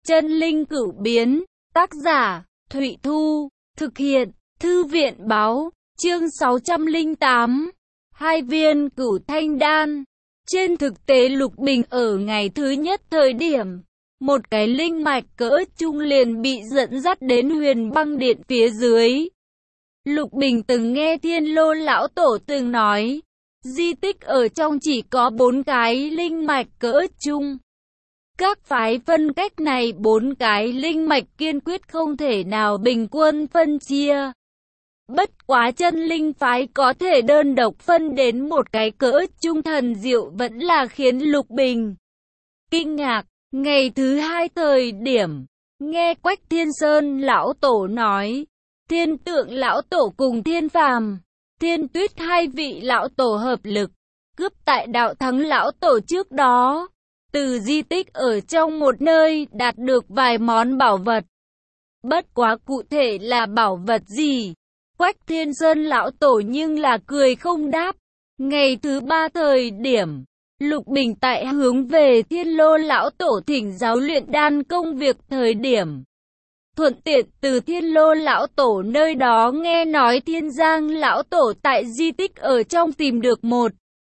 Chân linh cửu biến, tác giả, Thụy Thu, thực hiện, Thư viện báo, chương 608, 2 viên cửu thanh đan. Trên thực tế Lục Bình ở ngày thứ nhất thời điểm, một cái linh mạch cỡ trung liền bị dẫn dắt đến Huyền Băng Điện phía dưới. Lục Bình từng nghe Thiên Lô lão tổ từng nói, di tích ở trong chỉ có 4 cái linh mạch cỡ trung. Các phái phân cách này 4 cái linh mạch kiên quyết không thể nào bình quân phân chia. Bất quá chân linh phái có thể đơn độc phân đến một cái cỡ trung thần diệu vẫn là khiến Lục Bình kinh ngạc. Ngày thứ hai thời điểm, nghe Quách Thiên Sơn lão tổ nói, Thiên Tượng lão tổ cùng Thiên Phàm, Thiên Tuyết hai vị lão tổ hợp lực, cướp tại Đạo Thắng lão tổ trước đó. Từ di tích ở trong một nơi đạt được vài món bảo vật. Bất quá cụ thể là bảo vật gì? Quách Thiên Sơn lão tổ nhưng là cười không đáp. Ngày thứ ba thời điểm, Lục Bình tại hướng về Thiên Lô lão tổ thỉnh giáo luyện đan công việc thời điểm. Thuận tiện từ Thiên Lô lão tổ nơi đó nghe nói Thiên Giang lão tổ tại di tích ở trong tìm được một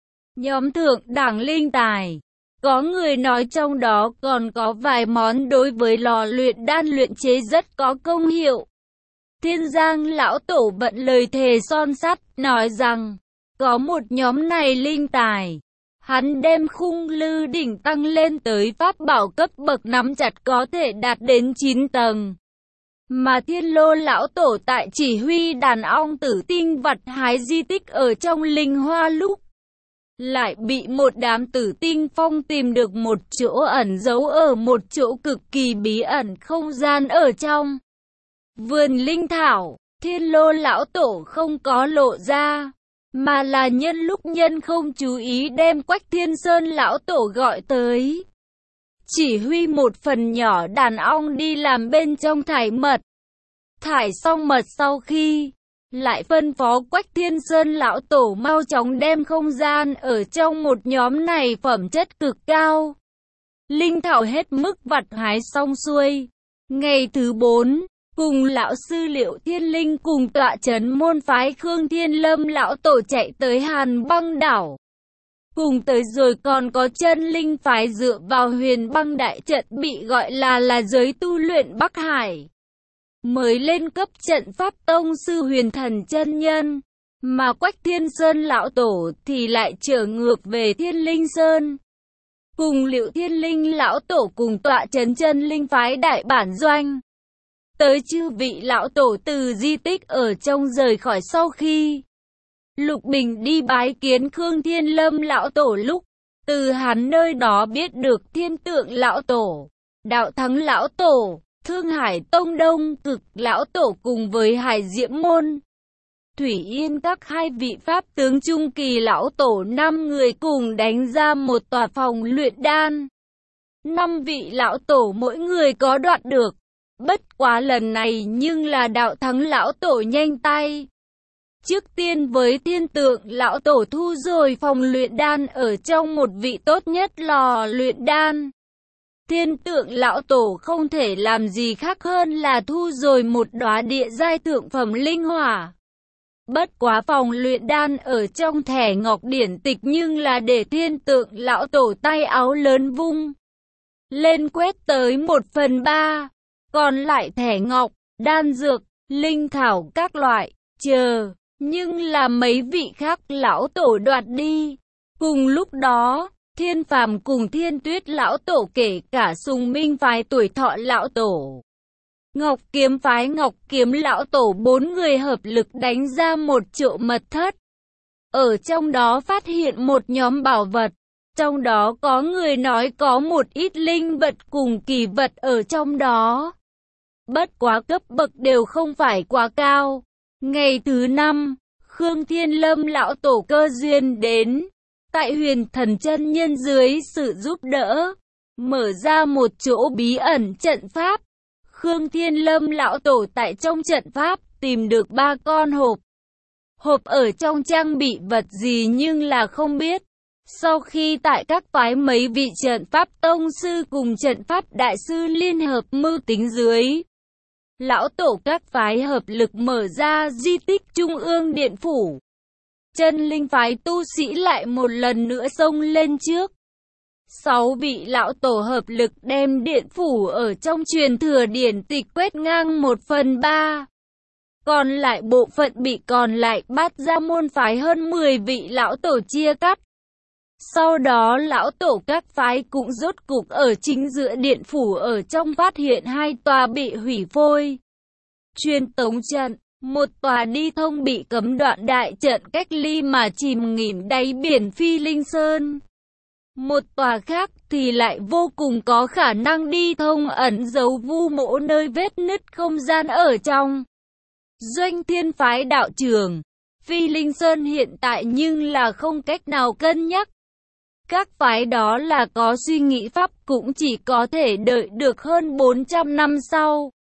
nhóm thượng đẳng linh tài. Có người nói trong đó còn có vài món đối với lò luyện đan luyện chế rất có công hiệu. Thiên Giang lão tổ vận lời thề son sắt, nói rằng, có một nhóm này linh tài. Hắn đem khung lư đỉnh tăng lên tới pháp bảo cấp bậc nắm chặt có thể đạt đến 9 tầng. Mà Thiên Lô lão tổ tại chỉ huy đàn ong tử tinh vặt hái di tích ở trong linh hoa lúc, lại bị một đám tử tinh phong tìm được một chỗ ẩn giấu ở một chỗ cực kỳ bí ẩn không gian ở trong vườn linh thảo. Thiên Lô lão tổ không có lộ ra, mà là nhân lúc nhân không chú ý đem Quách Thiên Sơn lão tổ gọi tới, chỉ huy một phần nhỏ đàn ong đi làm bên trong thải mật. Thải xong mật sau khi, lại phân phó Quách Thiên Sơn lão tổ mau chóng đem không gian ở trong một nhóm này phẩm chất cực cao linh thảo hết mức vặt hái xong xuôi. Ngày thứ 4, cùng lão sư Liệu Thiên Linh cùng tọa trấn môn phái Khương Thiên Lâm lão tổ chạy tới Hàn Băng đảo. Cùng tới rồi còn có chân linh phái dựa vào Huyền Băng đại trận bị gọi là giới tu luyện Bắc Hải. Mới lên cấp trận pháp tông sư Huyền Thần chân nhân, mà Quách Thiên Sơn lão tổ thì lại trở ngược về Thiên Linh Sơn. Cùng Liệu Thiên Linh lão tổ cùng tọa trấn chân linh phái đại bản doanh. Tới chư vị lão tổ từ di tích ở trong rời khỏi sau khi Lục Bình đi bái kiến Khương Thiên Lâm lão tổ lúc, từ hắn nơi đó biết được Thiên Tượng lão tổ, Đạo Thắng lão tổ, Thương Hải Tông Đông Cực lão tổ cùng với Hải Diễm Môn, Thủy Yên các hai vị pháp tướng trung kỳ lão tổ 5 người cùng đánh ra một tòa phòng luyện đan. 5 vị lão tổ mỗi người có đoạt được. Bất quá lần này nhưng là Đạo Thắng lão tổ nhanh tay. Trước tiên với Thiên Tượng lão tổ thu rồi phòng luyện đan ở trong một vị tốt nhất lò luyện đan. Thiên Tượng lão tổ không thể làm gì khác hơn là thu rồi một đóa địa giai thượng phẩm linh hỏa. Bất quá phòng luyện đan ở trong thẻ ngọc điển tịch nhưng là để Thiên Tượng lão tổ tay áo lớn vung lên quét tới 1/3. Còn lại thẻ ngọc, đan dược, linh thảo các loại, nhưng là mấy vị khác lão tổ đoạt đi. Cùng lúc đó, Thiên Phàm cùng Thiên Tuyết lão tổ kể cả Sùng Minh phái Tuổi Thọ lão tổ, Ngọc Kiếm phái Ngọc Kiếm lão tổ 4 người hợp lực đánh ra một chỗ mật thất. Ở trong đó phát hiện một nhóm bảo vật. Trong đó có người nói có một ít linh vật cùng kỳ vật ở trong đó. Bất quá cấp bậc đều không phải quá cao. Ngày thứ 5, Khương Thiên Lâm lão tổ cơ duyên đến. Tại Huyền Thần chân nhân dưới sự giúp đỡ, mở ra một chỗ bí ẩn trận pháp. Khương Thiên Lâm lão tổ tại trong trận pháp tìm được 3 con hộp. Hộp ở trong trang bị vật gì nhưng là không biết. Sau khi tại các phái mấy vị trận pháp tông sư cùng trận pháp đại sư liên hợp mưu tính dưới, lão tổ các phái hợp lực mở ra di tích Trung ương Điện Phủ. Chân linh phái tu sĩ lại một lần nữa xông lên trước. 6 vị lão tổ hợp lực đem điện phủ ở trong truyền thừa điển tịch quét ngang 1/3. Còn lại bộ phận bị còn lại Bát Gia môn phái hơn 10 vị lão tổ chia cắt. Sau đó lão tổ các phái cũng rốt cục ở chính giữa điện phủ ở trong phát hiện 2 tòa bị hủy phôi. Truyền tống trận, một tòa đi thông bị cấm đoạn đại trận cách ly mà chìm nghỉm đáy biển Phi Linh Sơn. Một tòa khác thì lại vô cùng có khả năng đi thông ẩn giấu vu mộ nơi vết nứt không gian ở trong Doanh Thiên phái đạo trường. Phi Linh Sơn hiện tại nhưng là không cách nào cân nhắc. Các phái đó là có suy nghĩ pháp cũng chỉ có thể đợi được hơn 400 năm sau.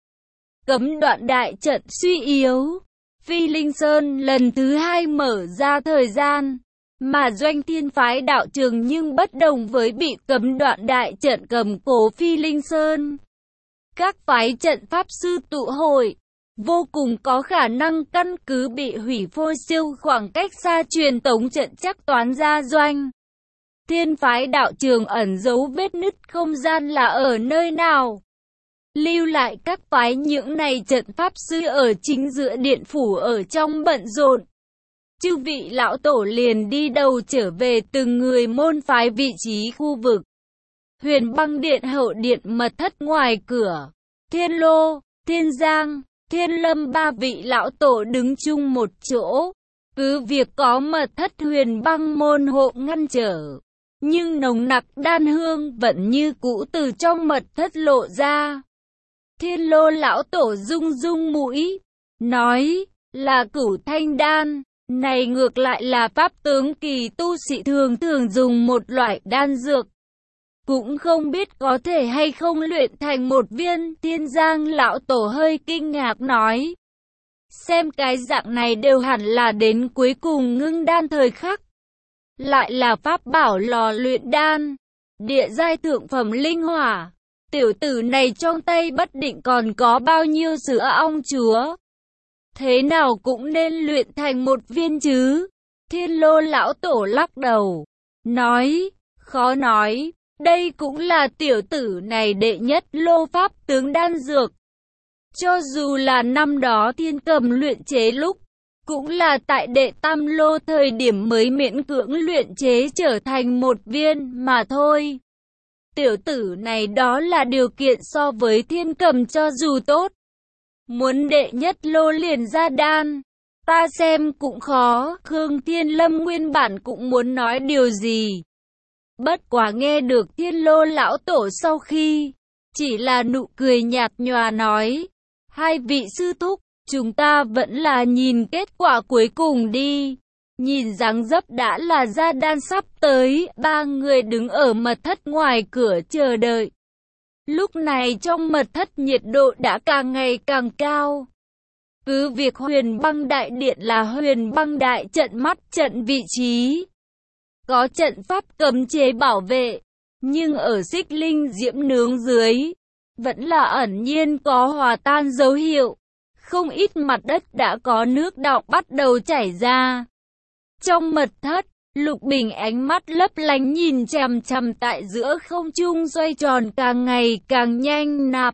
Cấm đoạn đại trận suy yếu, Phi Linh Sơn lần thứ 2 mở ra thời gian, mà Doanh Thiên phái đạo trường nhưng bất đồng với bị cấm đoạn đại trận cầm cố Phi Linh Sơn. Các phái trận pháp sư tụ hội, vô cùng có khả năng căn cứ bị hủy phôi siêu khoảng cách xa truyền tống trận chắc toán ra Doanh Thiên phái đạo trường ẩn giấu vết nứt không gian là ở nơi nào. Lưu lại các phái những này trận pháp sư ở chính giữa điện phủ ở trong bận rộn. Chư vị lão tổ liền đi đầu trở về từng người môn phái vị trí khu vực. Huyền Băng Điện hậu điện mật thất ngoài cửa, Thiên Lô, Thiên Giang, Thiên Lâm 3 vị lão tổ đứng chung một chỗ. Cứ việc có mật thất Huyền Băng môn hộ ngăn trở, nhưng nồng nặc đan hương vẫn như cũ từ trong mật thất lộ ra. Thiên Lô lão tổ rung rung mũi, nói là Cửu Thanh đan, này ngược lại là pháp tướng kỳ tu sĩ thường thường dùng một loại đan dược. Cũng không biết có thể hay không luyện thành một viên. Thiên Giang lão tổ hơi kinh ngạc nói, xem cái dạng này đều hẳn là đến cuối cùng ngưng đan thời khắc. Lại là pháp bảo lò luyện đan, địa giai thượng phẩm linh hỏa. Tiểu tử này trong tay bất định còn có bao nhiêu sữa ong chúa. Thế nào cũng nên luyện thành một viên chứ. Thiên Lô lão tổ lắc đầu, nói, khó nói, đây cũng là tiểu tử này đệ nhất lô pháp tướng đan dược. Cho dù là năm đó Thiên Cầm luyện chế lúc, cũng là tại đệ tam lô thời điểm mới miễn cưỡng luyện chế trở thành một viên mà thôi. Tiểu tử này đó là điều kiện so với Thiên Cầm cho dù tốt. Muốn đệ nhất lô liền ra đan, ta xem cũng khó. Khương Thiên Lâm nguyên bản cũng muốn nói điều gì. Bất quá nghe được Thiên Lô lão tổ sau khi, chỉ là nụ cười nhạt nhòa nói, 2 vị sư thúc, chúng ta vẫn là nhìn kết quả cuối cùng đi. Nhìn dáng dấp đã là ra đan sắp tới. 3 người đứng ở mật thất ngoài cửa chờ đợi. Lúc này trong mật thất nhiệt độ đã càng ngày càng cao. Cứ việc Huyền Băng đại điện là Huyền Băng đại trận mắt trận vị trí, có trận pháp cấm chế bảo vệ, nhưng ở xích linh diễm nướng dưới, vẫn là ẩn nhiên có hòa tan dấu hiệu. Không ít mặt đất đã có nước đọng bắt đầu chảy ra. Trong mật thất, Lục Bình ánh mắt lấp lánh nhìn chằm chằm tại giữa không trung xoay tròn càng ngày càng nhanh nạp.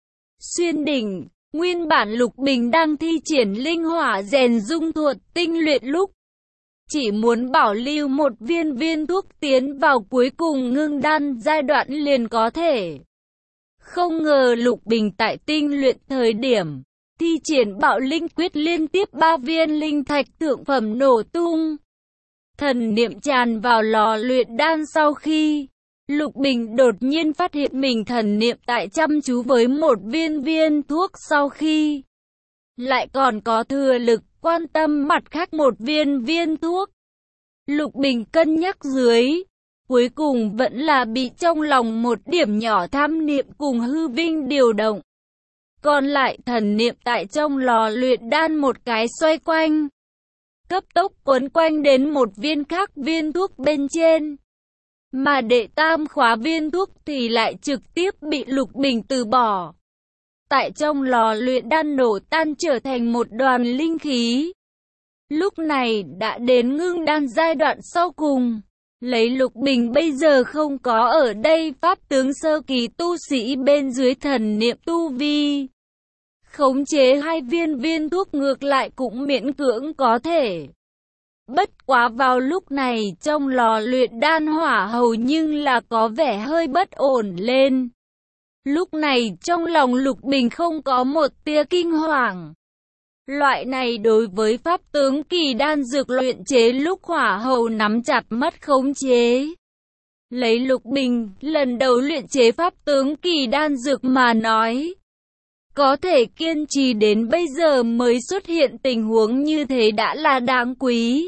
Xuyên đỉnh, nguyên bản Lục Bình đang thi triển linh hỏa rèn dung thuật tinh luyện lúc. Chỉ muốn bảo lưu một viên thuốc tiến vào cuối cùng ngưng đan giai đoạn liền có thể. Không ngờ Lục Bình tại tinh luyện thời điểm, thi triển bạo linh quyết liên tiếp 3 viên linh thạch thượng phẩm nổ tung. Thần niệm tràn vào lò luyện đan sau khi, Lục Bình đột nhiên phát hiện mình thần niệm tại chăm chú với một viên thuốc sau khi, lại còn có thừa lực quan tâm mặt khác một viên thuốc. Lục Bình cân nhắc dưới, cuối cùng vẫn là bị trong lòng một điểm nhỏ tham niệm cùng hư vinh điều động. Còn lại thần niệm tại trong lò luyện đan một cái xoay quanh, cấp tốc quấn quanh đến một viên khác viên thuốc bên trên. Mà đệ tam khóa viên thuốc thì lại trực tiếp bị Lục Bình từ bỏ. Tại trong lò luyện đan nổ tan trở thành một đoàn linh khí. Lúc này đã đến ngưng đan giai đoạn sau cùng. Lấy Lục Bình bây giờ không có ở đây pháp tướng sơ kỳ tu sĩ bên dưới thần niệm tu vi. Khống chế hai viên thuốc ngược lại cũng miễn cưỡng có thể. Bất quá vào lúc này trong lò luyện đan hỏa hầu nhưng là có vẻ hơi bất ổn lên. Lúc này trong lòng Lục Bình không có một tia kinh hoàng. Loại này đối với pháp tướng kỳ đan dược luyện chế lúc hỏa hầu nắm chặt mất khống chế. Lấy Lục Bình lần đầu luyện chế pháp tướng kỳ đan dược mà nói. Có thể kiên trì đến bây giờ mới xuất hiện tình huống như thế đã là đáng quý.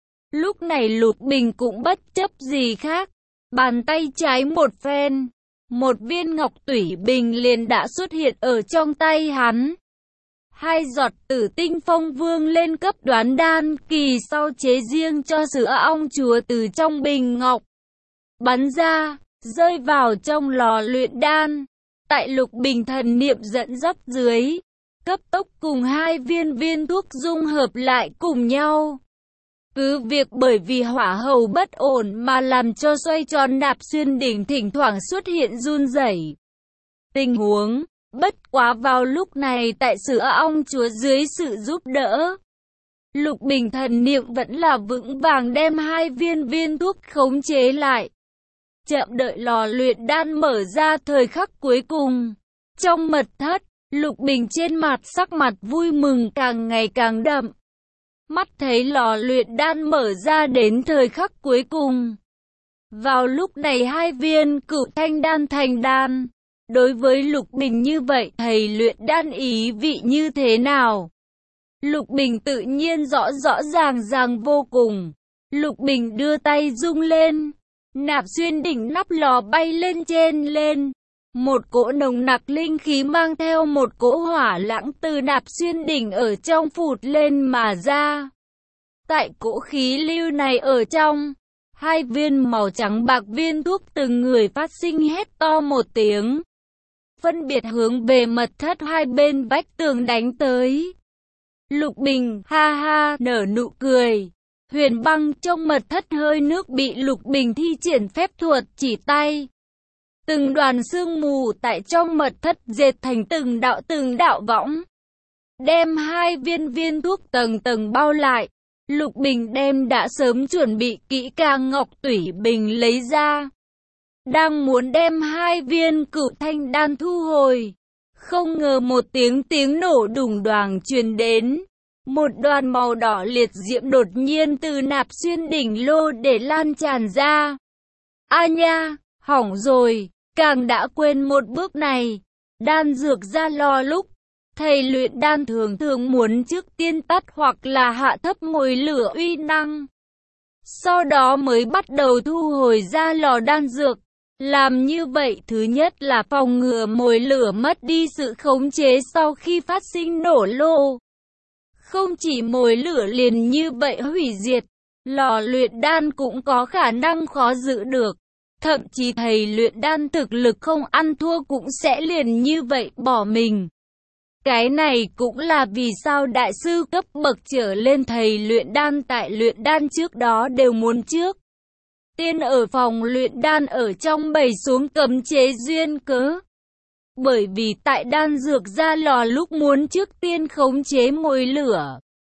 Lúc này Lục Bình cũng bất chấp gì khác. Bàn tay trái một phen. Một viên ngọc tủy bình liền đã xuất hiện ở trong tay hắn. Hai giọt tử tinh phong vương lên cấp đoán đan kỳ sau chế riêng cho sữa ong chúa từ trong bình ngọc. Bắn ra, rơi vào trong lò luyện đan. Tại Lục Bình thần niệm dẫn dắt dưới, cấp tốc cùng hai viên thuốc dung hợp lại cùng nhau. Cứ việc bởi vì hỏa hầu bất ổn mà làm cho xoay tròn nạp xuyên đỉnh thỉnh thoảng xuất hiện run rẩy. Tình huống, bất quá vào lúc này tại sữa ong chúa dưới sự giúp đỡ. Lục Bình thần niệm vẫn là vững vàng đem hai viên thuốc khống chế lại. Chậm đợi lò luyện đan mở ra thời khắc cuối cùng. Trong mật thất, Lục Bình trên mặt sắc mặt vui mừng càng ngày càng đậm. Mắt thấy lò luyện đan mở ra đến thời khắc cuối cùng. Vào lúc này hai viên cửu thanh đan thành đan. Đối với Lục Bình như vậy thầy luyện đan ý vị như thế nào? Lục Bình tự nhiên rõ ràng vô cùng. Lục Bình đưa tay rung lên. Nạp xuyên đỉnh nắp lò bay lên trên lên. Một cỗ nồng nặc linh khí mang theo một cỗ hỏa lãng từ nạp xuyên đỉnh ở trong phụt lên mà ra. Tại cỗ khí lưu này ở trong, hai viên màu trắng bạc viên thuốc từng người phát sinh hét to một tiếng. Phân biệt hướng về mật thất hai bên vách tường đánh tới. Lục Bình ha ha nở nụ cười. Huyền băng trong mật thất hơi nước bị Lục Bình thi triển phép thuật chỉ tay. Từng đoàn sương mù tại trong mật thất dệt thành từng đạo võng. Đem hai viên thuốc tầng bao lại. Lục Bình đem đã sớm chuẩn bị kỹ càng ngọc tủy bình lấy ra. Đang muốn đem hai viên cửu thanh đan thu hồi. Không ngờ một tiếng nổ đùng đoàng truyền đến. Một đoàn màu đỏ liệt diễm đột nhiên từ nạp xuyên đỉnh lô để lan tràn ra. A nha, hỏng rồi, càng đã quên một bước này. Đan dược ra lò lúc, thầy luyện đan thường muốn trước tiên tắt hoặc là hạ thấp mồi lửa uy năng. Sau đó mới bắt đầu thu hồi ra lò đan dược. Làm như vậy thứ nhất là phòng ngừa mồi lửa mất đi sự khống chế sau khi phát sinh nổ lô. Không chỉ mồi lửa liền như vậy hủy diệt, lò luyện đan cũng có khả năng khó giữ được. Thậm chí thầy luyện đan thực lực không ăn thua cũng sẽ liền như vậy bỏ mình. Cái này cũng là vì sao đại sư cấp bậc trở lên thầy luyện đan tại luyện đan trước đó đều muốn trước tiên ở phòng luyện đan ở trong bày xuống cấm chế duyên cớ. Bởi vì tại đan dược ra lò lúc muốn trước tiên khống chế mồi lửa.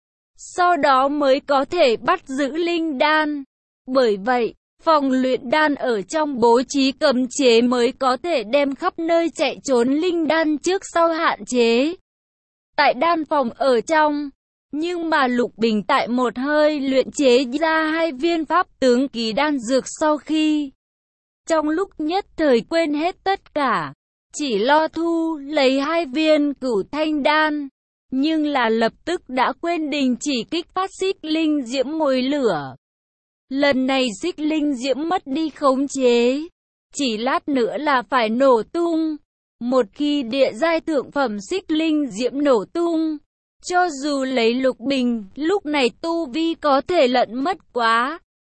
Sau đó mới có thể bắt giữ linh đan. Bởi vậy, phòng luyện đan ở trong bố trí cấm chế mới có thể đem khắp nơi chạy trốn linh đan trước sau hạn chế. Tại đan phòng ở trong, nhưng mà Lục Bình tại một hơi luyện chế ra hai viên pháp tướng kỳ đan dược sau khi trong lúc nhất thời quên hết tất cả, chỉ lo thu lấy hai viên cửu thanh đan, nhưng là lập tức đã quên đình chỉ kích phát xích linh diễm mồi lửa. Lần này xích linh diễm mất đi khống chế, chỉ lát nữa là phải nổ tung. Một khi địa giai thượng phẩm xích linh diễm nổ tung, cho dù lấy Lục Bình, lúc này tu vi có thể lẫn mất quá.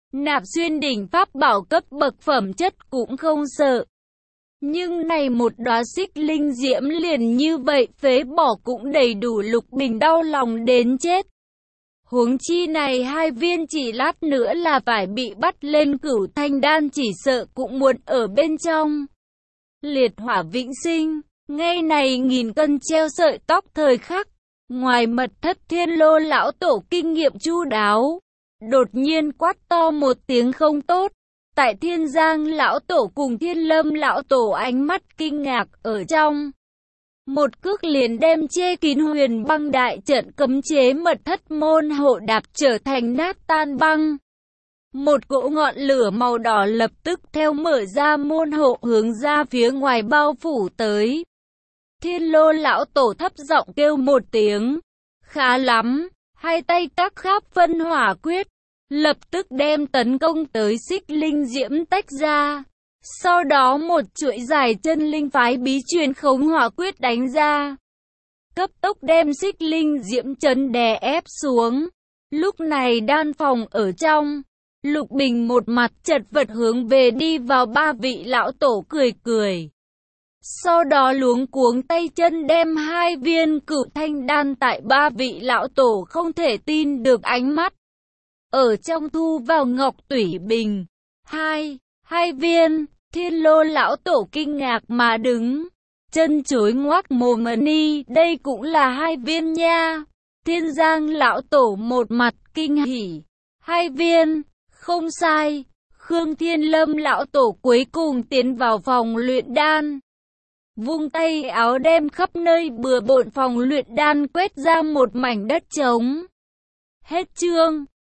nạp xuyên đỉnh pháp bảo cấp bậc phẩm chất cũng không sợ. Nhưng này một đóa xích linh diễm liền như vậy phế bỏ cũng đầy đủ Lục Bình đau lòng đến chết. Huống chi này hai viên chỉ lát nữa là phải bị bắt lên Cửu Thanh Đan, chỉ sợ cũng muốn ở bên trong liệt hỏa vĩnh sinh. Ngay này nghìn cân treo sợi tóc thời khắc, ngoài mật thất Thiên Lô lão tổ kinh nghiệm chu đáo, đột nhiên quát to một tiếng không tốt. Tại Thiên Giang lão tổ cùng Thiên Lâm lão tổ ánh mắt kinh ngạc, ở trong một cước liền đem che kín Huyền Băng đại trận cấm chế mật thất môn hộ đạp trở thành nát tan băng. Một cỗ ngọn lửa màu đỏ lập tức theo mở ra môn hộ hướng ra phía ngoài bao phủ tới. Thiên Lô lão tổ thấp giọng kêu một tiếng, khá lắm, hai tay các kháp phân hỏa quyết, lập tức đem tấn công tới xích linh diễm tách ra. Sau đó một chuỗi dài chân linh phái bí truyền khống hỏa quyết đánh ra, cấp tốc đem xích linh diễm chấn đè ép xuống. Lúc này đan phòng ở trong, Lục Bình một mặt chật vật hướng về đi vào ba vị lão tổ cười cười. Sau đó luống cuống tay chân đem hai viên Cửu Thanh Đan tại ba vị lão tổ không thể tin được ánh mắt ở trong thu vào ngọc tủy bình. Hai viên. Thiên Lô lão tổ kinh ngạc mà đứng, chân chối ngoác mồm ni, đây cũng là hai viên nha. Thiên Giang lão tổ một mặt kinh hỉ, hai viên, không sai. Khương Thiên Lâm lão tổ cuối cùng tiến vào phòng luyện đan, vung tay áo đem khắp nơi bừa bộn phòng luyện đan quét ra một mảnh đất trống. Hết chương.